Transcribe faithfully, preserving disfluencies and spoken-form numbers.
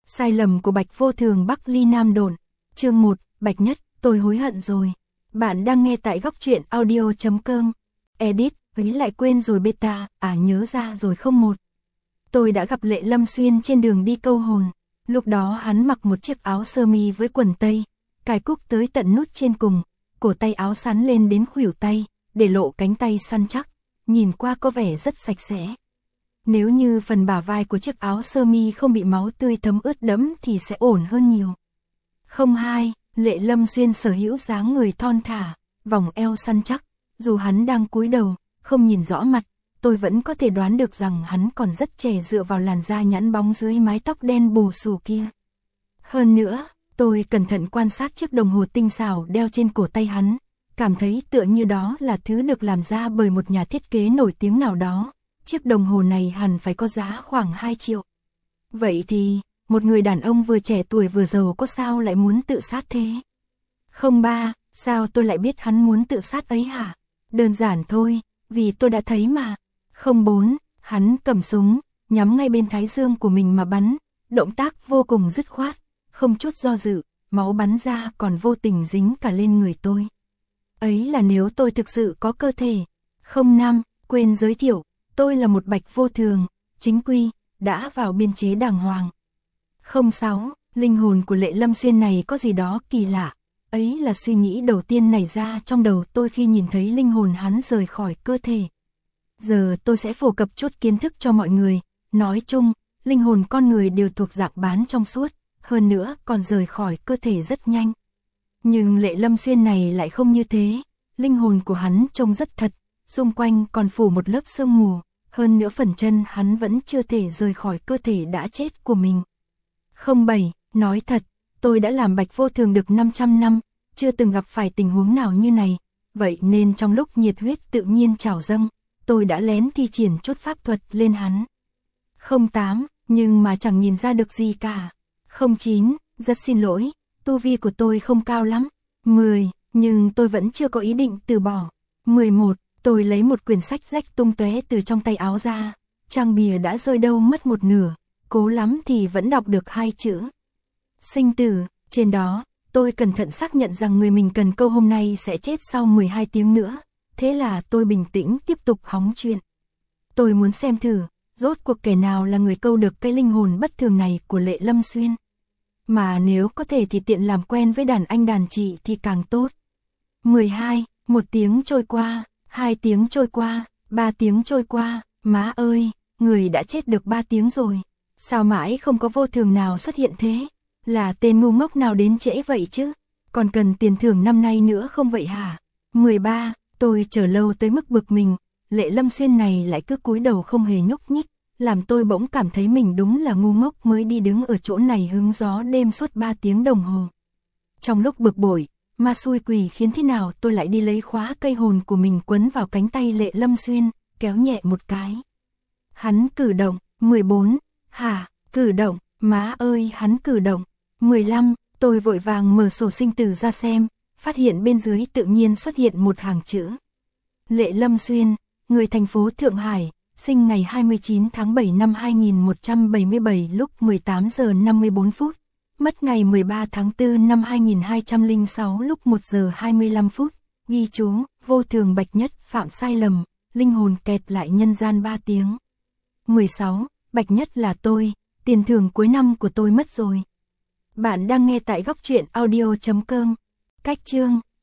Sai lầm của Bạch Vô Thường Bắc Ly Nam Đồn. Chương một, Bạch Nhất, tôi hối hận rồi. Bạn đang nghe tại góc truyện audio chấm com. Edit, ý lại quên rồi beta, à nhớ ra rồi không một. Tôi đã gặp Lệ Lâm Xuyên trên đường đi câu hồn. Lúc đó hắn mặc một chiếc áo sơ mi với quần tây, cài cúc tới tận nút trên cùng, cổ tay áo sắn lên đến khuỷu tay, để lộ cánh tay săn chắc, nhìn qua có vẻ rất sạch sẽ. Nếu như phần bả vai của chiếc áo sơ mi không bị máu tươi thấm ướt đẫm thì sẽ ổn hơn nhiều. Không hai, Lệ Lâm Xuyên sở hữu dáng người thon thả, vòng eo săn chắc, dù hắn đang cúi đầu, không nhìn rõ mặt, tôi vẫn có thể đoán được rằng hắn còn rất trẻ dựa vào làn da nhẵn bóng dưới mái tóc đen bù xù kia. Hơn nữa, tôi cẩn thận quan sát chiếc đồng hồ tinh xảo đeo trên cổ tay hắn, cảm thấy tựa như đó là thứ được làm ra bởi một nhà thiết kế nổi tiếng nào đó. Chiếc đồng hồ này hẳn phải có giá khoảng hai triệu. Vậy thì, một người đàn ông vừa trẻ tuổi vừa giàu có sao lại muốn tự sát thế? Không ba, sao tôi lại biết hắn muốn tự sát ấy hả? Đơn giản thôi, vì tôi đã thấy mà. Không bốn, hắn cầm súng, nhắm ngay bên thái dương của mình mà bắn, động tác vô cùng dứt khoát, không chút do dự, máu bắn ra còn vô tình dính cả lên người tôi. Ấy là nếu tôi thực sự có cơ thể. Không năm, quên giới thiệu. Tôi là một Bạch Vô Thường, chính quy, đã vào biên chế đàng hoàng. Không sáu, linh hồn của Lệ Lâm Xuyên này có gì đó kỳ lạ. Ấy là suy nghĩ đầu tiên nảy ra trong đầu tôi khi nhìn thấy linh hồn hắn rời khỏi cơ thể. Giờ tôi sẽ phổ cập chút kiến thức cho mọi người. Nói chung, linh hồn con người đều thuộc dạng bán trong suốt, hơn nữa còn rời khỏi cơ thể rất nhanh. Nhưng Lệ Lâm Xuyên này lại không như thế. Linh hồn của hắn trông rất thật, xung quanh còn phủ một lớp sương mù. Hơn nữa phần chân hắn vẫn chưa thể rời khỏi cơ thể đã chết của mình. Không bảy, nói thật, tôi đã làm Bạch Vô Thường được năm trăm năm, chưa từng gặp phải tình huống nào như này. Vậy nên trong lúc nhiệt huyết tự nhiên trào dâng, tôi đã lén thi triển chút pháp thuật lên hắn. Không tám, nhưng mà chẳng nhìn ra được gì cả. Không chín, rất xin lỗi, tu vi của tôi không cao lắm. mười, nhưng tôi vẫn chưa có ý định từ bỏ. mười một, tôi lấy một quyển sách rách tung tóe từ trong tay áo ra, trang bìa đã rơi đâu mất một nửa, cố lắm thì vẫn đọc được hai chữ. Sinh tử, trên đó, tôi cẩn thận xác nhận rằng người mình cần câu hôm nay sẽ chết sau mười hai tiếng nữa, thế là tôi bình tĩnh tiếp tục hóng chuyện. Tôi muốn xem thử, rốt cuộc kẻ nào là người câu được cái linh hồn bất thường này của Lệ Lâm Xuyên. Mà nếu có thể thì tiện làm quen với đàn anh đàn chị thì càng tốt. mười hai, một tiếng trôi qua. Hai tiếng trôi qua, ba tiếng trôi qua, má ơi, người đã chết được ba tiếng rồi. Sao mãi không có Vô Thường nào xuất hiện thế? Là tên ngu ngốc nào đến trễ vậy chứ? Còn cần tiền thưởng năm nay nữa không vậy hả? mười ba, tôi chờ lâu tới mức bực mình, Lệ Lâm Xuyên này lại cứ cúi đầu không hề nhúc nhích, làm tôi bỗng cảm thấy mình đúng là ngu ngốc mới đi đứng ở chỗ này hứng gió đêm suốt ba tiếng đồng hồ. Trong lúc bực bội, ma xui quỷ khiến thế nào tôi lại đi lấy khóa cây hồn của mình quấn vào cánh tay Lệ Lâm Xuyên, kéo nhẹ một cái. Hắn cử động. mười bốn, hả, cử động, má ơi hắn cử động. mười lăm, tôi vội vàng mở sổ sinh tử ra xem, phát hiện bên dưới tự nhiên xuất hiện một hàng chữ. Lệ Lâm Xuyên, người thành phố Thượng Hải, sinh ngày hai mươi chín tháng bảy năm hai nghìn một trăm bảy mươi bảy lúc mười tám giờ năm mươi bốn phút. Mất ngày mười ba tháng tư năm hai nghìn hai trăm lẻ sáu lúc một giờ hai mươi lăm phút, ghi chú, Vô Thường Bạch Nhất phạm sai lầm, linh hồn kẹt lại nhân gian ba tiếng. mười sáu, Bạch Nhất là tôi, tiền thưởng cuối năm của tôi mất rồi. Bạn đang nghe tại góc truyện audio chấm com. Cách chương